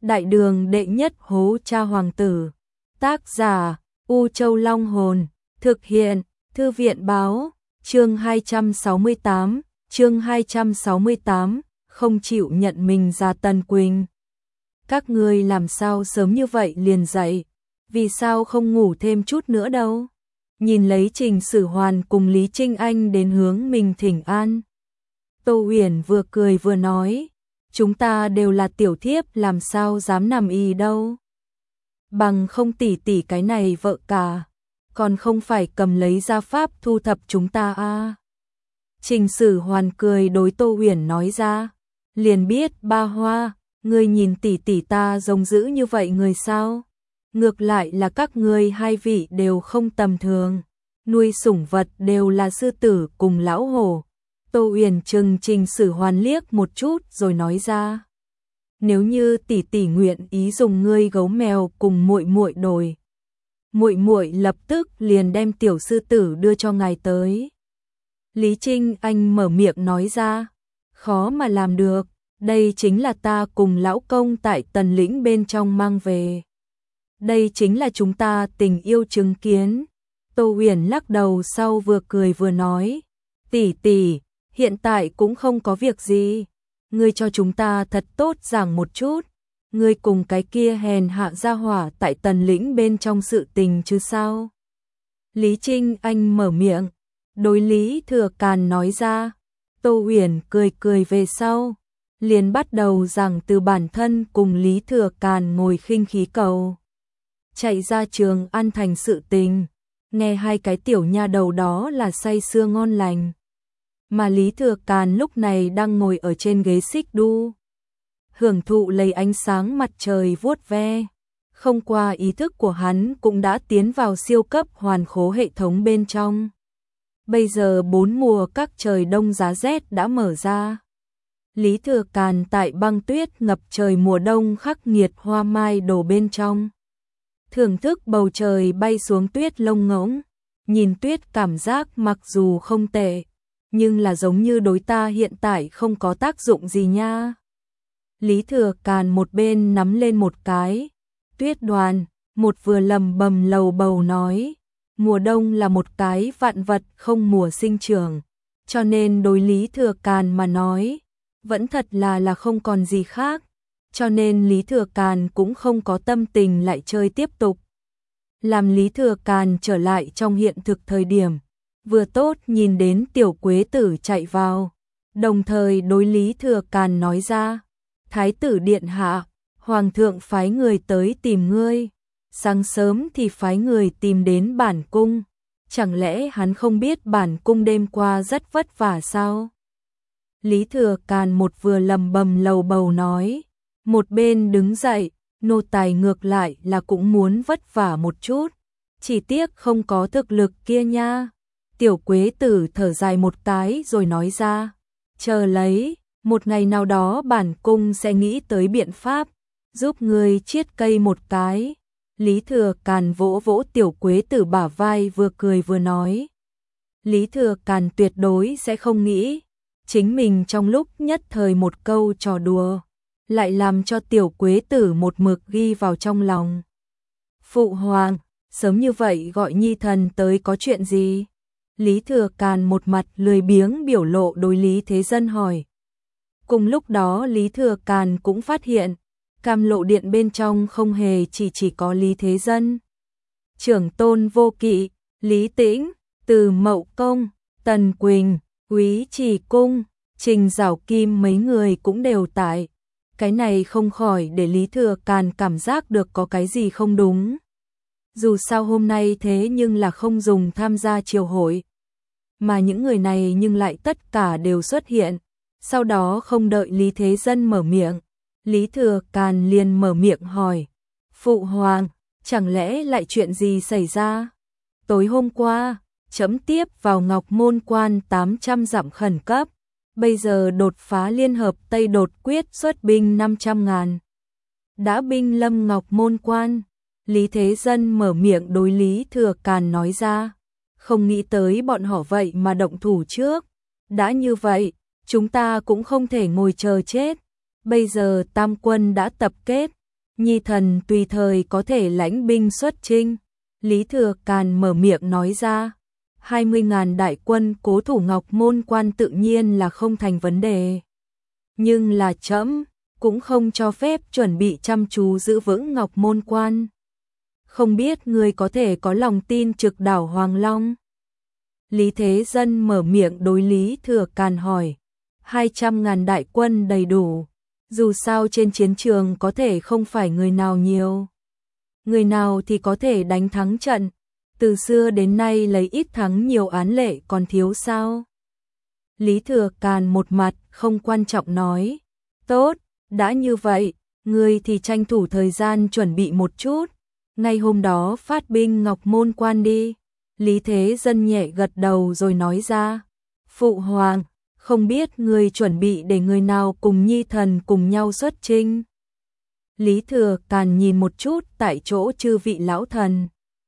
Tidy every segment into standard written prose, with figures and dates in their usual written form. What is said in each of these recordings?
Đại đường đệ nhất hố cha hoàng tử. Tác giả U Châu Long Hồn. Thực hiện Thư viện Báo. Chương 268, không chịu nhận mình ra Tân Quỳnh. Các ngươi làm sao sớm như vậy liền dậy, vì sao không ngủ thêm chút nữa đâu? Nhìn lấy Trình Sử Hoàn cùng Lý Trinh Anh đến hướng mình thỉnh an. Tô Uyển vừa cười vừa nói, chúng ta đều là tiểu thiếp, làm sao dám nằm ì đâu. Bằng không tỷ tỷ cái này vợ cả, còn không phải cầm lấy gia pháp thu thập chúng ta à. Trình Sử Hoàn cười đối Tô Uyển nói ra, liền biết Ba Hoa, ngươi nhìn tỷ tỷ ta giống dữ như vậy người sao? Ngược lại là các ngươi hai vị đều không tầm thường, nuôi sủng vật đều là sư tử cùng lão hổ. Tô Uyển trừng Trình Sử Hoàn liếc một chút rồi nói ra, nếu như tỷ tỷ nguyện ý dùng ngươi gấu mèo cùng muội muội đổi, muội muội lập tức liền đem tiểu sư tử đưa cho ngài tới. Lý Trinh Anh mở miệng nói ra, khó mà làm được, đây chính là ta cùng lão công tại Tần Lĩnh bên trong mang về. Đây chính là chúng ta tình yêu chứng kiến. Tô Uyển lắc đầu sau vừa cười vừa nói, tỷ tỷ, hiện tại cũng không có việc gì. Ngươi cho chúng ta thật tốt giảng một chút. Ngươi cùng cái kia hèn hạ gia hỏa tại Tần Lĩnh bên trong sự tình chứ sao? Lý Trinh Anh mở miệng, đối Lý Thừa Càn nói ra. Tô Uyển cười cười về sau, liền bắt đầu giảng từ bản thân cùng Lý Thừa Càn ngồi khinh khí cầu chạy ra Trường An thành sự tình, nghe hai cái tiểu nha đầu đó là say sưa ngon lành. Mà Lý Thừa Càn lúc này đang ngồi ở trên ghế xích đu, hưởng thụ lấy ánh sáng mặt trời vuốt ve. Không qua ý thức của hắn cũng đã tiến vào siêu cấp hoàn khố hệ thống bên trong. Bây giờ 4 mùa các trời đông giá rét đã mở ra. Lý Thừa Càn tại băng tuyết ngập trời mùa đông khắc nghiệt hoa mai đổ bên trong, thưởng thức bầu trời bay xuống tuyết lông ngỗng. Nhìn tuyết cảm giác mặc dù không tệ, nhưng là giống như đối ta hiện tại không có tác dụng gì nha. Lý Thừa Càn một bên nắm lên một cái tuyết đoàn, một vừa lầm bầm lầu bầu nói, mùa đông là một cái vạn vật không mùa sinh trưởng, cho nên đối Lý Thừa Càn mà nói, vẫn thật là không còn gì khác, cho nên Lý Thừa Càn cũng không có tâm tình lại chơi tiếp tục. Làm Lý Thừa Càn trở lại trong hiện thực thời điểm, vừa tốt nhìn đến Tiểu Quế Tử chạy vào, đồng thời đối Lý Thừa Càn nói ra, Thái tử điện hạ, Hoàng thượng phái người tới tìm ngươi, sáng sớm thì phái người tìm đến bản cung, chẳng lẽ hắn không biết bản cung đêm qua rất vất vả sao? Lý Thừa Càn một vừa lầm bầm lầu bầu nói, một bên đứng dậy, nô tài ngược lại là cũng muốn vất vả một chút, chỉ tiếc không có thực lực kia nha. Tiểu Quế Tử thở dài một cái rồi nói ra, chờ lấy, một ngày nào đó bản cung sẽ nghĩ tới biện pháp, giúp ngươi chiết cây một cái. Lý Thừa Càn vỗ vỗ Tiểu Quế Tử bả vai vừa cười vừa nói. Lý Thừa Càn tuyệt đối sẽ không nghĩ, chính mình trong lúc nhất thời một câu trò đùa, lại làm cho Tiểu Quế Tử một mực ghi vào trong lòng. Phụ hoàng, sớm như vậy gọi nhi thần tới có chuyện gì? Lý Thừa Càn một mặt lười biếng biểu lộ đối Lý Thế Dân hỏi. Cùng lúc đó Lý Thừa Càn cũng phát hiện, Cam Lộ Điện bên trong không hề chỉ có Lý Thế Dân. Trưởng Tôn Vô Kỵ, Lý Tĩnh, Từ Mậu Công, Tần Quỳnh, Úy Trì Cung, Trình Giảo Kim mấy người cũng đều tại. Cái này không khỏi để Lý Thừa Càn cảm giác được có cái gì không đúng. Dù sao hôm nay thế nhưng là không dùng tham gia triều hội, mà những người này nhưng lại tất cả đều xuất hiện. Sau đó không đợi Lý Thế Dân mở miệng, Lý Thừa Càn liền mở miệng hỏi, Phụ hoàng, chẳng lẽ lại chuyện gì xảy ra? Tối hôm qua, trẫm tiếp vào Ngọc Môn Quan 800 dặm khẩn cấp, bây giờ đột phá liên hợp Tây đột quyết xuất binh 500.000. Đã binh lâm Ngọc Môn Quan. Lý Thế Dân mở miệng đối Lý Thừa Càn nói ra, không nghĩ tới bọn họ vậy mà động thủ trước. Đã như vậy, chúng ta cũng không thể ngồi chờ chết. Bây giờ Tam quân đã tập kết, Nhi thần tùy thời có thể lãnh binh xuất chinh. Lý Thừa Càn mở miệng nói ra. 20.000 đại quân cố thủ Ngọc Môn Quan tự nhiên là không thành vấn đề. Nhưng là trẫm cũng không cho phép chuẩn bị chăm chú giữ vững Ngọc Môn Quan. Không biết ngươi có thể có lòng tin trực đảo Hoàng Long. Lý Thế Dân mở miệng đối Lý Thừa Càn hỏi. 200.000 đại quân đầy đủ. Dù sao trên chiến trường có thể không phải người nào nhiều. Người nào thì có thể đánh thắng trận. Từ xưa đến nay lấy ít thắng nhiều án lệ còn thiếu sao? Lý Thừa Càn một mặt không quan trọng nói. Tốt, đã như vậy, ngươi thì tranh thủ thời gian chuẩn bị một chút. Ngay hôm đó phát binh Ngọc Môn Quan đi. Lý Thế Dân nhẹ gật đầu rồi nói ra. Phụ hoàng, không biết ngươi chuẩn bị để người nào cùng Nhi thần cùng nhau xuất chinh. Lý Thừa Càn nhìn một chút tại chỗ chư vị lão thần.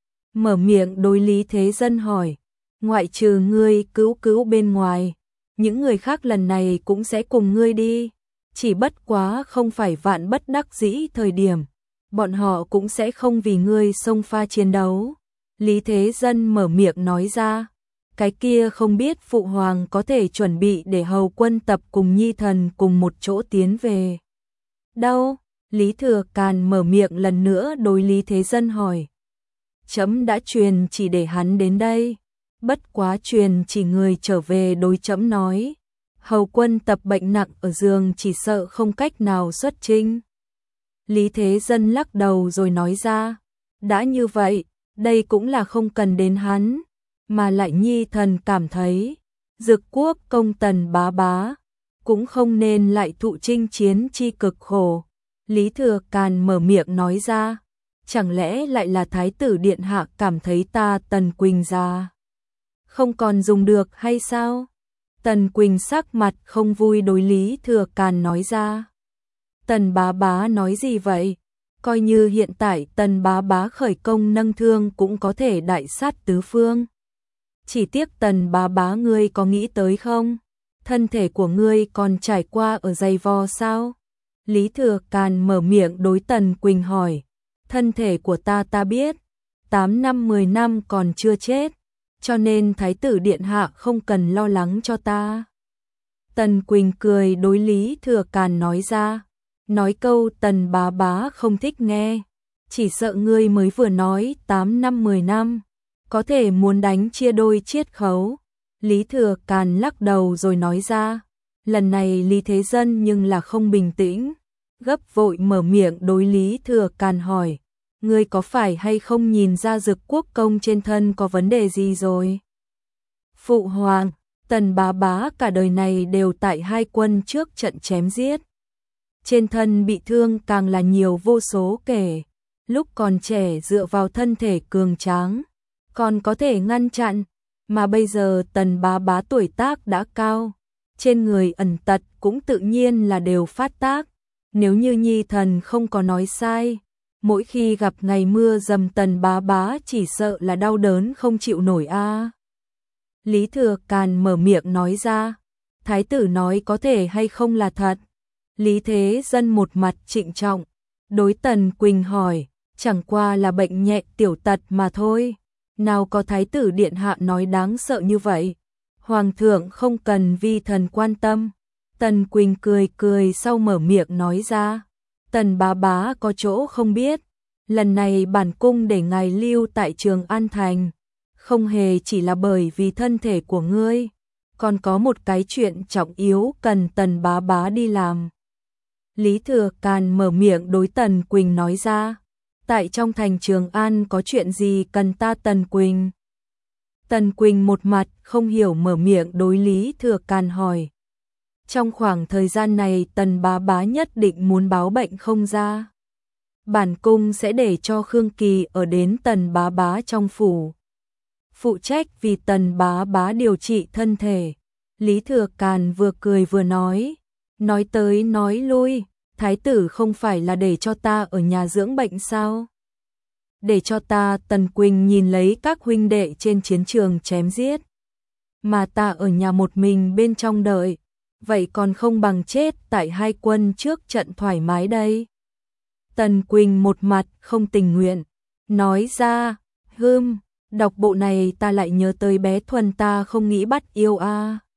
Mở miệng đối Lý Thế Dân hỏi. Ngoại trừ ngươi cứu bên ngoài, những người khác lần này cũng sẽ cùng ngươi đi. Chỉ bất quá không phải vạn bất đắc dĩ thời điểm. Bọn họ cũng sẽ không vì ngươi xông pha chiến đấu. Lý Thế Dân mở miệng nói ra. Cái kia không biết phụ hoàng có thể chuẩn bị để hầu quân tập cùng Nhi thần cùng một chỗ tiến về. Đâu? Lý Thừa Càn mở miệng lần nữa đối Lý Thế Dân hỏi. Trẫm đã truyền chỉ để hắn đến đây. Bất quá truyền chỉ người trở về đối trẫm nói. Hầu quân tập bệnh nặng ở giường chỉ sợ không cách nào xuất chinh. Lý Thế Dân lắc đầu rồi nói ra. Đã như vậy, đây cũng là không cần đến hắn. Mà lại Nhi thần cảm thấy. Dực quốc công Tần Bá Bá cũng không nên lại thụ chinh chiến chi cực khổ. Lý Thừa Càn mở miệng nói ra. Chẳng lẽ lại là Thái tử Điện Hạ cảm thấy ta Tần Quỳnh già không còn dùng được hay sao? Tần Quỳnh sắc mặt không vui đối Lý Thừa Càn nói ra. Tần Bá Bá nói gì vậy? Coi như hiện tại Tần Bá Bá khởi công nâng thương cũng có thể đại sát tứ phương. Chỉ tiếc Tần Bá Bá ngươi có nghĩ tới không? Thân thể của ngươi còn trải qua ở dày vò sao? Lý Thừa Càn mở miệng đối Tần Quỳnh hỏi. Thân thể của ta biết. 8 năm 10 năm còn chưa chết. Cho nên Thái tử Điện Hạ không cần lo lắng cho ta. Tần Quỳnh cười đối Lý Thừa Càn nói ra. Nói câu Tần Bá Bá không thích nghe. Chỉ sợ ngươi mới vừa nói 8 năm 10 năm. Có thể muốn đánh chia đôi chiết khấu. Lý Thừa Càn lắc đầu rồi nói ra. Lần này Lý Thế Dân nhưng là không bình tĩnh. Gấp vội mở miệng đối Lý Thừa Càn hỏi. Ngươi có phải hay không nhìn ra Dực quốc công trên thân có vấn đề gì rồi? Phụ hoàng, Tần Bá Bá cả đời này đều tại hai quân trước trận chém giết. Trên thân bị thương càng là nhiều vô số kể. Lúc còn trẻ dựa vào thân thể cường tráng, còn có thể ngăn chặn. Mà bây giờ Tần Bá Bá tuổi tác đã cao. Trên người ẩn tật cũng tự nhiên là đều phát tác. Nếu như Nhi thần không có nói sai, mỗi khi gặp ngày mưa dầm Tần Bá Bá chỉ sợ là đau đớn không chịu nổi a. Lý Thừa Càn mở miệng nói ra. Thái tử nói có thể hay không là thật? Lý Thế Dân một mặt trịnh trọng. Đối Tần Quỳnh hỏi. Chẳng qua là bệnh nhẹ tiểu tật mà thôi. Nào có Thái tử Điện Hạ nói đáng sợ như vậy. Hoàng thượng không cần vi thần quan tâm. Tần Quỳnh cười sau mở miệng nói ra. Tần Bá Bá có chỗ không biết. Lần này bản cung để ngài lưu tại Trường An Thành. Không hề chỉ là bởi vì thân thể của ngươi. Còn có một cái chuyện trọng yếu cần Tần Bá Bá đi làm. Lý Thừa Càn mở miệng đối Tần Quỳnh nói ra. Tại trong thành Trường An có chuyện gì cần ta Tần Quỳnh? Tần Quỳnh một mặt không hiểu mở miệng đối Lý Thừa Càn hỏi. Trong khoảng thời gian này Tần Bá Bá nhất định muốn báo bệnh không ra. Bản cung sẽ để cho Khương Kỳ ở đến Tần Bá Bá trong phủ. Phụ trách vì Tần Bá Bá điều trị thân thể. Lý Thừa Càn vừa cười vừa nói. Nói tới nói lui, Thái tử không phải là để cho ta ở nhà dưỡng bệnh sao? Để cho ta Tần Quỳnh nhìn lấy các huynh đệ trên chiến trường chém giết. Mà ta ở nhà một mình bên trong đợi. Vậy còn không bằng chết tại hai quân trước trận thoải mái đây. Tần Quỳnh một mặt không tình nguyện, nói ra, đọc bộ này ta lại nhớ tới bé Thuần ta không nghĩ bắt yêu a.